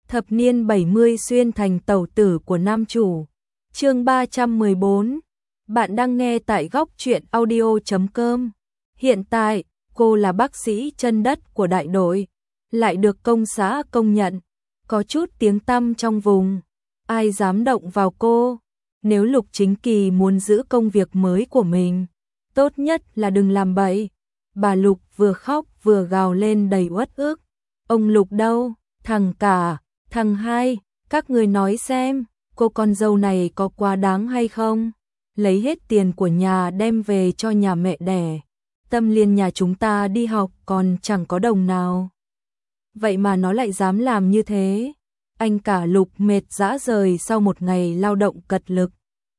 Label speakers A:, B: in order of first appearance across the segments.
A: Thập niên 70 xuyên thành tẩu tử của nam chủ. Chương 314. Bạn đang nghe tại góc truyện audio.com. Hiện tại, cô là bác sĩ chân đất của đại đội, lại được công xã công nhận, có chút tiếng tăm trong vùng. Ai dám động vào cô? Nếu Lục Chính Kỳ muốn giữ công việc mới của mình, tốt nhất là đừng làm bậy. Bà Lục vừa khóc vừa gào lên đầy uất ức. Ông Lục đâu? Thằng cả, thằng hai, các người nói xem, cô con dâu này có quá đáng hay không? Lấy hết tiền của nhà đem về cho nhà mẹ đẻ. Tâm Liên nhà chúng ta đi học còn chẳng có đồng nào. Vậy mà nó lại dám làm như thế. Anh cả Lục mệt rã rời sau một ngày lao động cật lực.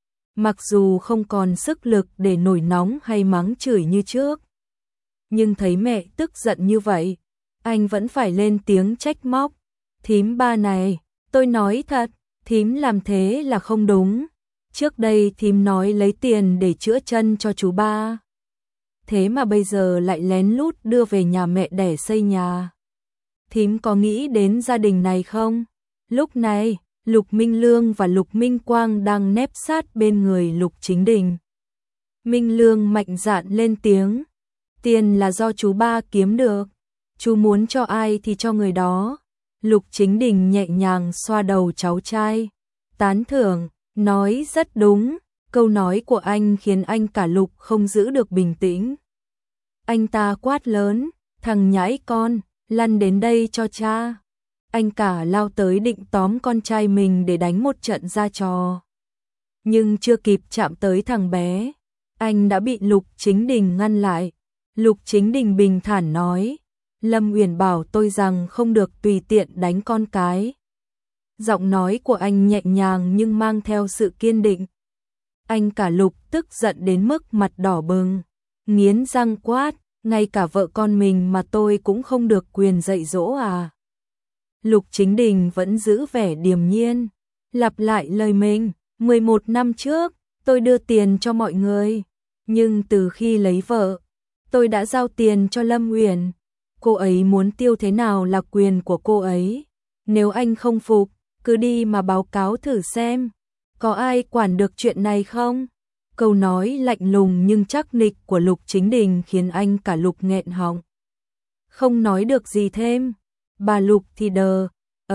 A: Mặc dù không còn sức lực để nổi nóng hay mắng chửi như trước, nhưng thấy mẹ tức giận như vậy, anh vẫn phải lên tiếng trách móc. Thím ba này, tôi nói thật, thím làm thế là không đúng. Trước đây thím nói lấy tiền để chữa chân cho chú ba, thế mà bây giờ lại lén lút đưa về nhà mẹ đẻ xây nhà. Thím có nghĩ đến gia đình này không? Lúc này, Lục Minh Lương và Lục Minh Quang đang nép sát bên người Lục Chính Đình. Minh Lương mạnh dạn lên tiếng. Tiền là do chú ba kiếm được, chú muốn cho ai thì cho người đó. Lục Chính Đình nhẹ nhàng xoa đầu cháu trai, tán thưởng, nói rất đúng. Câu nói của anh khiến anh cả Lục không giữ được bình tĩnh. Anh ta quát lớn, thằng nhãi con, lăn đến đây cho cha. Anh cả lao tới định tóm con trai mình để đánh một trận ra trò. Nhưng chưa kịp chạm tới thằng bé, anh đã bị Lục Chính Đình ngăn lại. Lục Chính Đình bình thản nói, Lâm Uyển bảo tôi rằng không được tùy tiện đánh con cái. Giọng nói của anh nhẹ nhàng nhưng mang theo sự kiên định. Anh cả Lục tức giận đến mức mặt đỏ bừng, nghiến răng quát, ngay cả vợ con mình mà tôi cũng không được quyền dạy dỗ à? Lục Chính Đình vẫn giữ vẻ điềm nhiên, lặp lại lời mình, 11 năm trước, tôi đưa tiền cho mọi người, nhưng từ khi lấy vợ, tôi đã giao tiền cho Lâm Uyển. Cô ấy muốn tiêu thế nào là quyền của cô ấy. Nếu anh không phục, cứ đi mà báo cáo thử xem, có ai quản được chuyện này không? Câu nói lạnh lùng nhưng chắc nịch của Lục Chính Đình khiến anh cả Lục nghẹn họng, không nói được gì thêm. Bà Lục thì đờ,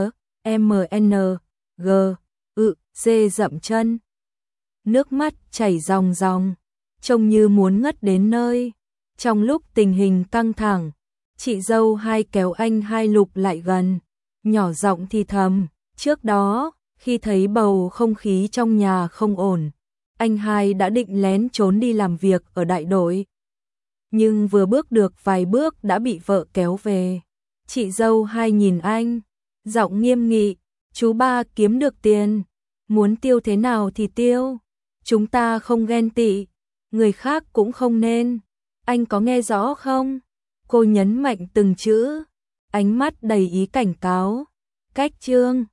A: dê dậm chân, nước mắt chảy ròng ròng, trông như muốn ngất đến nơi. Trong lúc tình hình căng thẳng, chị dâu hai kéo anh hai Lục lại gần, nhỏ giọng thì thầm. Trước đó, khi thấy bầu không khí trong nhà không ổn, anh hai đã định lén trốn đi làm việc ở đại đội. Nhưng vừa bước được vài bước đã bị vợ kéo về. Chị dâu hai nhìn anh, giọng nghiêm nghị, chú ba kiếm được tiền, muốn tiêu thế nào thì tiêu. Chúng ta không ghen tị, người khác cũng không nên. Anh có nghe rõ không? Cô nhấn mạnh từng chữ, ánh mắt đầy ý cảnh cáo. Cách chương